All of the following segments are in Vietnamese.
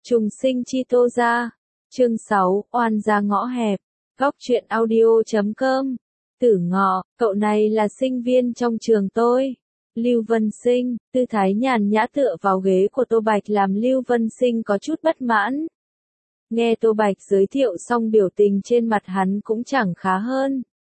Trùng sinh chi Tô gia. Chương 6, oan gia ngõ hẹp. Góc truyện audio.com. Tử Ngọ, cậu này là sinh viên trong trường tôi. Lưu Vân Sinh, tư thái nhàn nhã tựa vào ghế của Tô Bạch làm Lưu Vân Sinh có chút bất mãn. Nghe Tô Bạch giới thiệu xong biểu tình trên mặt hắn cũng chẳng khá hơn.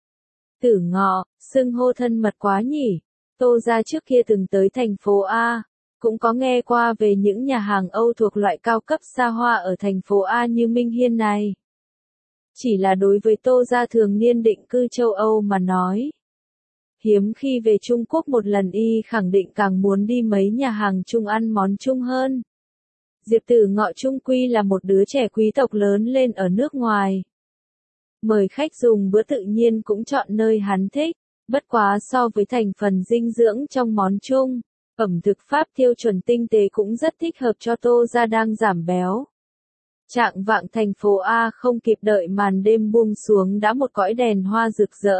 Tử Ngọ, xưng hô thân mật quá nhỉ. Tô gia trước kia từng tới thành phố A, cũng có nghe qua về những nhà hàng Âu thuộc loại cao cấp xa hoa ở thành phố A như Minh Hiên này. Chỉ là đối với Tô gia thường niên định cư châu Âu mà nói. Hiếm khi về Trung Quốc một lần y khẳng định càng muốn đi mấy nhà hàng Trung ăn món Trung hơn. Diệp Tử Ngọ chung quy là một đứa trẻ quý tộc lớn lên ở nước ngoài. Mời khách dùng bữa tự nhiên cũng chọn nơi hắn thích, bất quá so với thành phần dinh dưỡng trong món Trung, ẩm thực Pháp tiêu chuẩn tinh tế cũng rất thích hợp cho Tô gia đang giảm béo. Trạng vạng thành phố A không kịp đợi màn đêm buông xuống đã một cõi đèn hoa rực rỡ.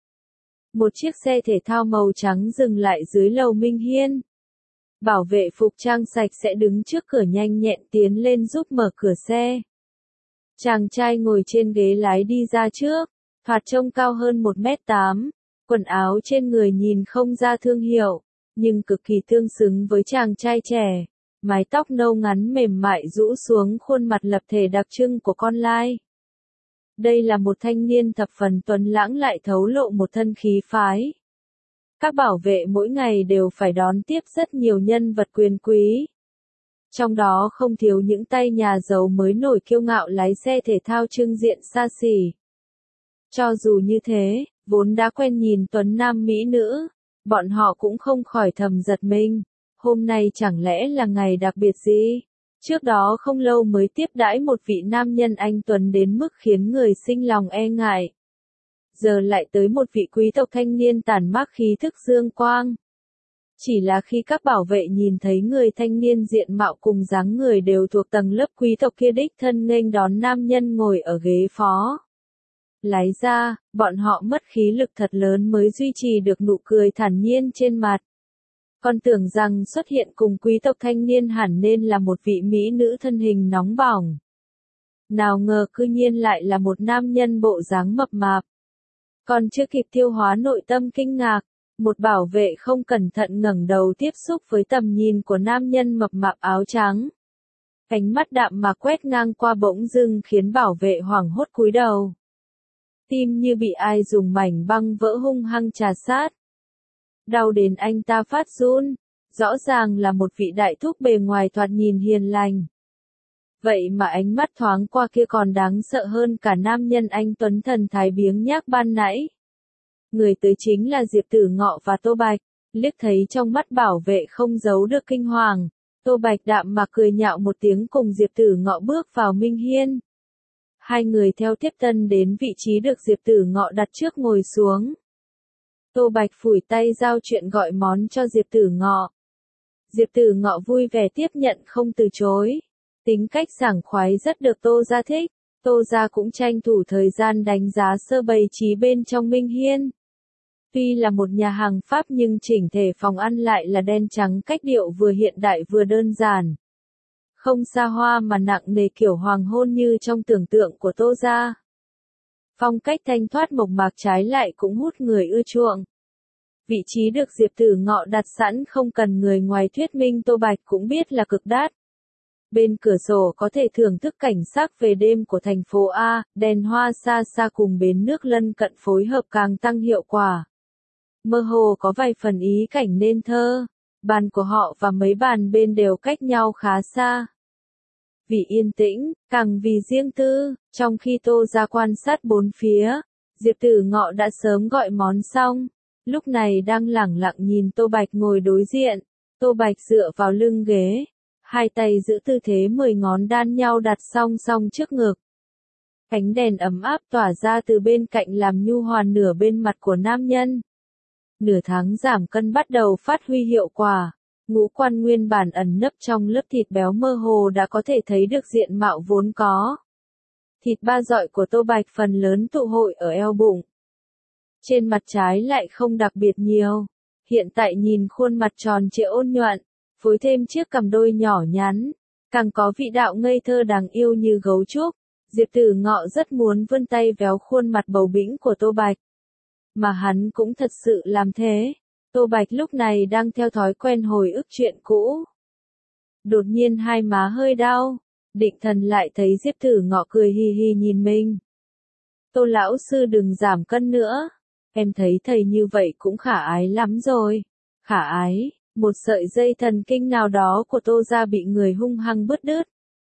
Một chiếc xe thể thao màu trắng dừng lại dưới lầu Minh Hiên. Bảo vệ phục trang sạch sẽ đứng trước cửa nhanh nhẹn tiến lên giúp mở cửa xe. Chàng trai ngồi trên ghế lái đi ra trước, thoạt trông cao hơn 1m8, quần áo trên người nhìn không ra thương hiệu, nhưng cực kỳ tương xứng với chàng trai trẻ. Mái tóc nâu ngắn mềm mại rũ xuống khuôn mặt lập thể đặc trưng của con lai. Đây là một thanh niên thập phần tuấn lãng lại thấu lộ một thân khí phái. Các bảo vệ mỗi ngày đều phải đón tiếp rất nhiều nhân vật quyền quý. Trong đó không thiếu những tay nhà giàu mới nổi kiêu ngạo lái xe thể thao trưng diện xa xỉ. Cho dù như thế, vốn đã quen nhìn tuấn nam mỹ nữ, bọn họ cũng không khỏi thầm giật mình. Hôm nay chẳng lẽ là ngày đặc biệt gì? Trước đó không lâu mới tiếp đãi một vị nam nhân anh tuấn đến mức khiến người sinh lòng e ngại. Giờ lại tới một vị quý tộc thanh niên tản mát khí thức dương quang. Chỉ là khi các bảo vệ nhìn thấy người thanh niên diện mạo cùng dáng người đều thuộc tầng lớp quý tộc kia đích thân nghênh đón nam nhân ngồi ở ghế phó. Lái ra, bọn họ mất khí lực thật lớn mới duy trì được nụ cười thản nhiên trên mặt. Còn tưởng rằng xuất hiện cùng quý tộc thanh niên hẳn nên là một vị mỹ nữ thân hình nóng bỏng. Nào ngờ cư nhiên lại là một nam nhân bộ dáng mập mạp. Còn chưa kịp tiêu hóa nội tâm kinh ngạc, một bảo vệ không cẩn thận ngẩng đầu tiếp xúc với tầm nhìn của nam nhân mập mạp áo trắng. Ánh mắt đạm mà quét ngang qua bỗng dưng khiến bảo vệ hoảng hốt cúi đầu. Tim như bị ai dùng mảnh băng vỡ hung hăng trà sát. Đau đến anh ta phát run, rõ ràng là một vị đại thúc bề ngoài thoạt nhìn hiền lành. Vậy mà ánh mắt thoáng qua kia còn đáng sợ hơn cả nam nhân anh tuấn thần thái biếng nhác ban nãy. Người tới chính là Diệp Tử Ngọ và Tô Bạch, liếc thấy trong mắt bảo vệ không giấu được kinh hoàng. Tô Bạch đạm mà cười nhạo một tiếng cùng Diệp Tử Ngọ bước vào Minh Hiên. Hai người theo tiếp tân đến vị trí được Diệp Tử Ngọ đặt trước ngồi xuống. Tô Bạch phủi tay giao chuyện gọi món cho Diệp Tử Ngọ. Diệp Tử Ngọ vui vẻ tiếp nhận không từ chối. Tính cách sảng khoái rất được Tô gia thích. Tô gia cũng tranh thủ thời gian đánh giá sơ bày trí bên trong Minh Hiên. Tuy là một nhà hàng Pháp nhưng chỉnh thể phòng ăn lại là đen trắng cách điệu vừa hiện đại vừa đơn giản. Không xa hoa mà nặng nề kiểu hoàng hôn như trong tưởng tượng của Tô gia. Phong cách thanh thoát mộc mạc trái lại cũng hút người ưa chuộng. Vị trí được Diệp Tử Ngọ đặt sẵn không cần người ngoài thuyết minh Tô Bạch cũng biết là cực đắt. Bên cửa sổ có thể thưởng thức cảnh sắc về đêm của thành phố A, đèn hoa xa xa cùng bến nước lân cận phối hợp càng tăng hiệu quả. Mơ hồ có vài phần ý cảnh nên thơ, bàn của họ và mấy bàn bên đều cách nhau khá xa. Vì yên tĩnh, càng vì riêng tư, trong khi Tô gia quan sát bốn phía, Diệp Tử Ngọ đã sớm gọi món xong, lúc này đang lẳng lặng nhìn Tô Bạch ngồi đối diện. Tô Bạch dựa vào lưng ghế, hai tay giữ tư thế 10 ngón đan nhau đặt song song trước ngực. Ánh đèn ấm áp tỏa ra từ bên cạnh làm nhu hòa nửa bên mặt của nam nhân. Nửa tháng giảm cân bắt đầu phát huy hiệu quả. Ngũ quan nguyên bản ẩn nấp trong lớp thịt béo mơ hồ đã có thể thấy được diện mạo vốn có. Thịt ba dọi của Tô Bạch phần lớn tụ hội ở eo bụng. Trên mặt trái lại không đặc biệt nhiều. Hiện tại nhìn khuôn mặt tròn trịa ôn nhuận, phối thêm chiếc cằm đôi nhỏ nhắn, càng có vị đạo ngây thơ đáng yêu như gấu trúc. Diệp Tử Ngọ rất muốn vươn tay véo khuôn mặt bầu bĩnh của Tô Bạch. Mà hắn cũng thật sự làm thế. Tô Bạch lúc này đang theo thói quen hồi ức chuyện cũ. Đột nhiên hai má hơi đau, định thần lại thấy Diệp Tử Ngọ cười hì hì nhìn mình. Tô lão sư đừng giảm cân nữa, em thấy thầy như vậy cũng khả ái lắm rồi. Khả ái, một sợi dây thần kinh nào đó của Tô gia bị người hung hăng bứt đứt.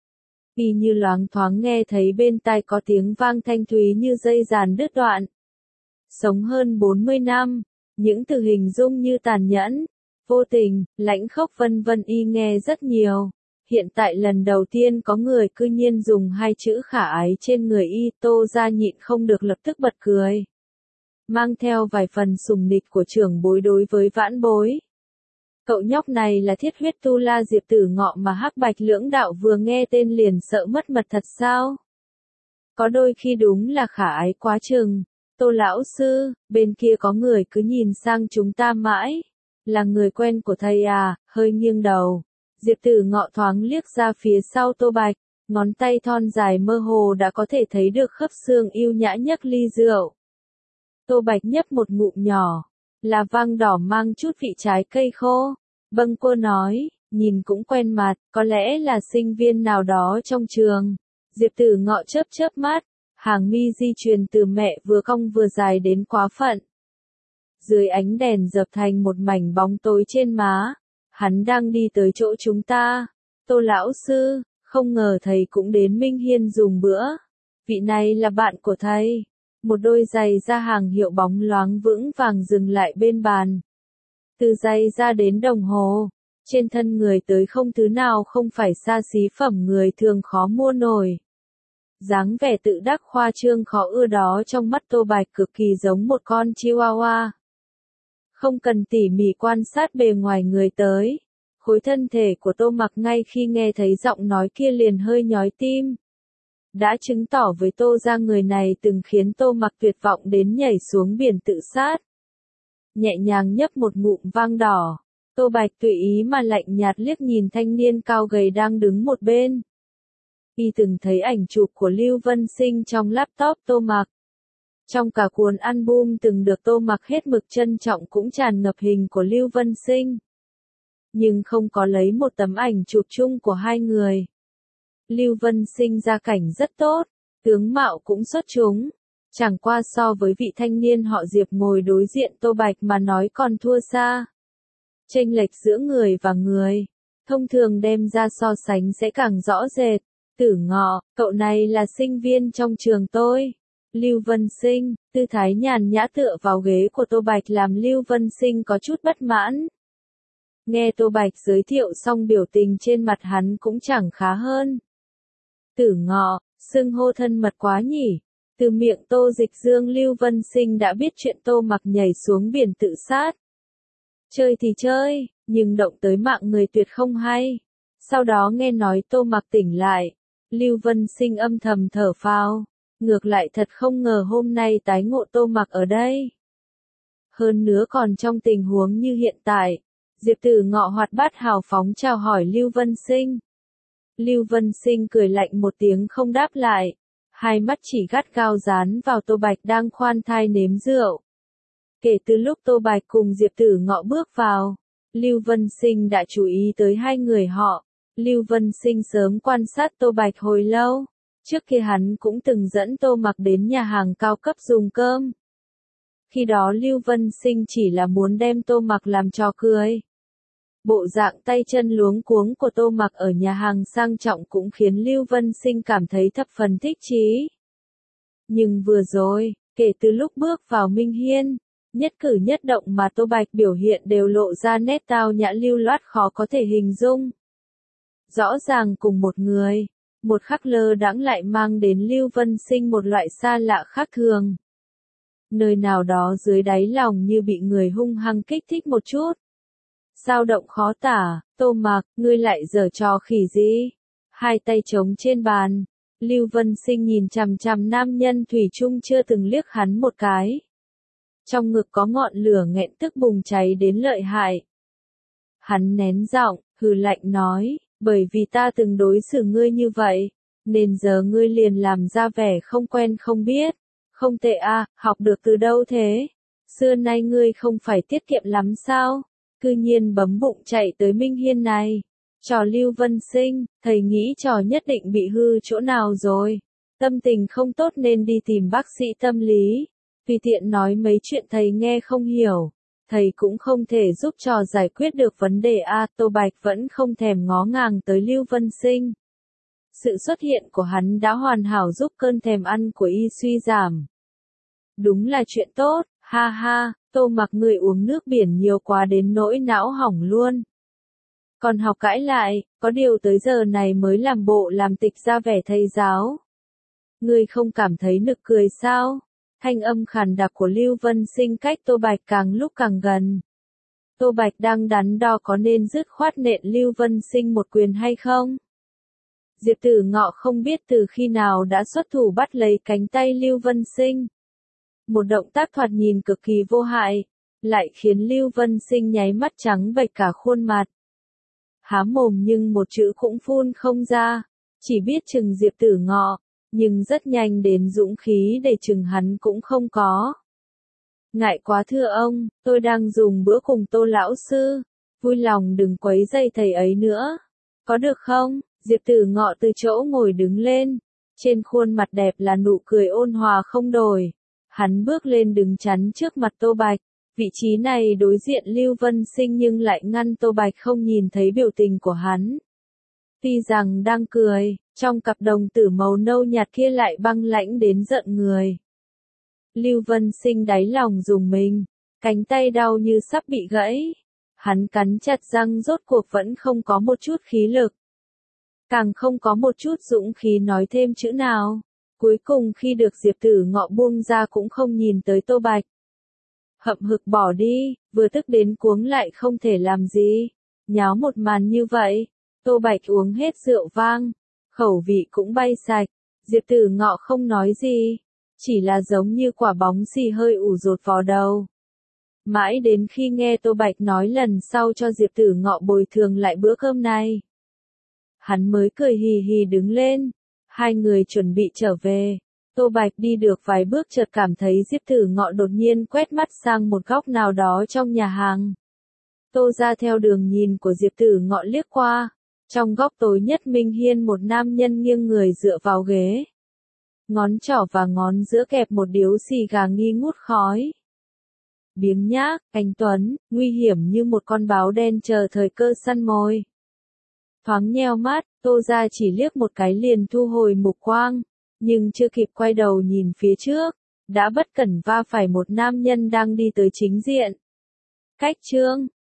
Y như loáng thoáng nghe thấy bên tai có tiếng vang thanh thúy như dây giàn đứt đoạn. Sống hơn 40 năm, những từ hình dung như tàn nhẫn, vô tình, lãnh khốc vân vân y nghe rất nhiều. Hiện tại lần đầu tiên có người cư nhiên dùng hai chữ khả ái trên người y, Tô gia nhịn không được lập tức bật cười. Mang theo vài phần sùng nịch của trưởng bối đối với vãn bối. Cậu nhóc này là thiết huyết tu la Diệp Tử Ngọ mà Hắc Bạch lưỡng đạo vừa nghe tên liền sợ mất mật thật sao? Có đôi khi đúng là khả ái quá chừng. Tô lão sư, bên kia có người cứ nhìn sang chúng ta mãi. Là người quen của thầy à, hơi nghiêng đầu. Diệp Tử Ngọ thoáng liếc ra phía sau Tô Bạch, ngón tay thon dài mơ hồ đã có thể thấy được khớp xương yêu nhã nhấc ly rượu. Tô Bạch nhấp một ngụm nhỏ, là vang đỏ mang chút vị trái cây khô. Bâng cô nói, nhìn cũng quen mặt, có lẽ là sinh viên nào đó trong trường. Diệp Tử Ngọ chớp chớp mắt, hàng mi di truyền từ mẹ vừa cong vừa dài đến quá phận. Dưới ánh đèn dập thành một mảnh bóng tối trên má, hắn đang đi tới chỗ chúng ta. Tô lão sư, không ngờ thầy cũng đến Minh Hiên dùng bữa. Vị này là bạn của thầy. Một đôi giày da hàng hiệu bóng loáng vững vàng dừng lại bên bàn. Từ giày da đến đồng hồ, trên thân người tới không thứ nào không phải xa xí phẩm người thường khó mua nổi. Dáng vẻ tự đắc khoa trương khó ưa đó trong mắt Tô Bạch cực kỳ giống một con chihuahua. Không cần tỉ mỉ quan sát bề ngoài người tới, khối thân thể của Tô Mặc ngay khi nghe thấy giọng nói kia liền hơi nhói tim. Đã chứng tỏ với Tô gia người này từng khiến Tô Mặc tuyệt vọng đến nhảy xuống biển tự sát. Nhẹ nhàng nhấp một ngụm vang đỏ, Tô Bạch tùy ý mà lạnh nhạt liếc nhìn thanh niên cao gầy đang đứng một bên. Y từng thấy ảnh chụp của Lưu Vân Sinh trong laptop Tô Mặc. Trong cả cuốn album từng được Tô Mặc hết mực trân trọng cũng tràn ngập hình của Lưu Vân Sinh. Nhưng không có lấy một tấm ảnh chụp chung của hai người. Lưu Vân Sinh gia cảnh rất tốt, tướng mạo cũng xuất chúng. Chẳng qua so với vị thanh niên họ Diệp ngồi đối diện Tô Bạch mà nói còn thua xa. Chênh lệch giữa người và người, thông thường đem ra so sánh sẽ càng rõ rệt. Tử Ngọ, cậu này là sinh viên trong trường tôi. Lưu Vân Sinh, tư thái nhàn nhã tựa vào ghế của Tô Bạch làm Lưu Vân Sinh có chút bất mãn. Nghe Tô Bạch giới thiệu xong biểu tình trên mặt hắn cũng chẳng khá hơn. Tử Ngọ, xưng hô thân mật quá nhỉ. Từ miệng Tô Dịch Dương Lưu Vân Sinh đã biết chuyện Tô Mặc nhảy xuống biển tự sát. Chơi thì chơi, nhưng động tới mạng người tuyệt không hay. Sau đó nghe nói Tô Mặc tỉnh lại, Lưu Vân Sinh âm thầm thở phào. Ngược lại thật không ngờ hôm nay tái ngộ Tô Mặc ở đây. Hơn nữa còn trong tình huống như hiện tại, Diệp Tử Ngọ hoạt bát hào phóng chào hỏi Lưu Vân Sinh. Lưu Vân Sinh cười lạnh một tiếng không đáp lại, hai mắt chỉ gắt gao dán vào Tô Bạch đang khoan thai nếm rượu. Kể từ lúc Tô Bạch cùng Diệp Tử Ngọ bước vào, Lưu Vân Sinh đã chú ý tới hai người họ. Lưu Vân Sinh sớm quan sát Tô Bạch hồi lâu. Trước kia hắn cũng từng dẫn Tô Mặc đến nhà hàng cao cấp dùng cơm. Khi đó Lưu Vân Sinh chỉ là muốn đem Tô Mặc làm trò cười. Bộ dạng tay chân luống cuống của Tô Mặc ở nhà hàng sang trọng cũng khiến Lưu Vân Sinh cảm thấy thập phần thích chí. Nhưng vừa rồi, kể từ lúc bước vào Minh Hiên, nhất cử nhất động mà Tô Bạch biểu hiện đều lộ ra nét tao nhã lưu loát khó có thể hình dung. Rõ ràng cùng một người, một khắc lơ đãng lại mang đến Lưu Vân Sinh một loại xa lạ khác thường. Nơi nào đó dưới đáy lòng như bị người hung hăng kích thích một chút. Dao động khó tả, Tô Mặc, ngươi lại giở trò khỉ gì? Hai tay trống trên bàn, Lưu Vân Sinh nhìn chằm chằm nam nhân thủy chung chưa từng liếc hắn một cái. Trong ngực có ngọn lửa nghẹn tức bùng cháy đến lợi hại. Hắn nén giọng, hừ lạnh nói, Bởi vì ta từng đối xử ngươi như vậy, nên giờ ngươi liền làm ra vẻ không quen không biết. Không tệ à, học được từ đâu thế? Xưa nay ngươi không phải tiết kiệm lắm sao? Cư nhiên bấm bụng chạy tới Minh Hiên này. Trò Lưu Vân Sinh, thầy nghĩ trò nhất định bị hư chỗ nào rồi. Tâm tình không tốt nên đi tìm bác sĩ tâm lý. Tùy tiện nói mấy chuyện thầy nghe không hiểu. Thầy cũng không thể giúp trò giải quyết được vấn đề a. Tô Bạch vẫn không thèm ngó ngàng tới Lưu Vân Sinh. Sự xuất hiện của hắn đã hoàn hảo giúp cơn thèm ăn của y suy giảm. Đúng là chuyện tốt, ha ha, Tô Mặc người uống nước biển nhiều quá đến nỗi não hỏng luôn. Còn học cãi lại, có điều tới giờ này mới làm bộ làm tịch ra vẻ thầy giáo. Ngươi không cảm thấy nực cười sao? Thanh âm khàn đặc của Lưu Vân Sinh cách Tô Bạch càng lúc càng gần. Tô Bạch đang đắn đo có nên dứt khoát nện Lưu Vân Sinh một quyền hay không? Diệp Tử Ngọ không biết từ khi nào đã xuất thủ bắt lấy cánh tay Lưu Vân Sinh. Một động tác thoạt nhìn cực kỳ vô hại, lại khiến Lưu Vân Sinh nháy mắt trắng bệch cả khuôn mặt. Há mồm nhưng một chữ cũng phun không ra, chỉ biết chừng Diệp Tử Ngọ, nhưng rất nhanh đến dũng khí để chừng hắn cũng không có. Ngại quá thưa ông, tôi đang dùng bữa cùng Tô lão sư, vui lòng đừng quấy rầy thầy ấy nữa. Có được không? Diệp Tử Ngọ từ chỗ ngồi đứng lên, trên khuôn mặt đẹp là nụ cười ôn hòa không đổi. Hắn bước lên đứng chắn trước mặt Tô Bạch, vị trí này đối diện Lưu Vân Sinh nhưng lại ngăn Tô Bạch không nhìn thấy biểu tình của hắn. Tuy rằng đang cười, trong cặp đồng tử màu nâu nhạt kia lại băng lãnh đến giận người. Lưu Vân Sinh đáy lòng rùng mình, cánh tay đau như sắp bị gãy. Hắn cắn chặt răng rốt cuộc vẫn không có một chút khí lực. Càng không có một chút dũng khí nói thêm chữ nào. Cuối cùng khi được Diệp Tử Ngọ buông ra cũng không nhìn tới Tô Bạch. Hậm hực bỏ đi, vừa tức đến cuống lại không thể làm gì. Nháo một màn như vậy, Tô Bạch uống hết rượu vang, khẩu vị cũng bay sạch. Diệp Tử Ngọ không nói gì, chỉ là giống như quả bóng xì hơi ủ rột vào đầu. Mãi đến khi nghe Tô Bạch nói lần sau cho Diệp Tử Ngọ bồi thường lại bữa cơm này, hắn mới cười hì hì đứng lên. Hai người chuẩn bị trở về. Tô Bạch đi được vài bước chợt cảm thấy Diệp Tử Ngọ đột nhiên quét mắt sang một góc nào đó trong nhà hàng. Tô ra theo đường nhìn của Diệp Tử Ngọ liếc qua. Trong góc tối nhất Minh Hiên một nam nhân nghiêng người dựa vào ghế. Ngón trỏ và ngón giữa kẹp một điếu xì gà nghi ngút khói. Biếng nhác, anh tuấn, nguy hiểm như một con báo đen chờ thời cơ săn mồi. Thoáng nheo mắt, Tô ra chỉ liếc một cái liền thu hồi mục quang, nhưng chưa kịp quay đầu nhìn phía trước, đã bất cẩn va phải một nam nhân đang đi tới chính diện. Cách chương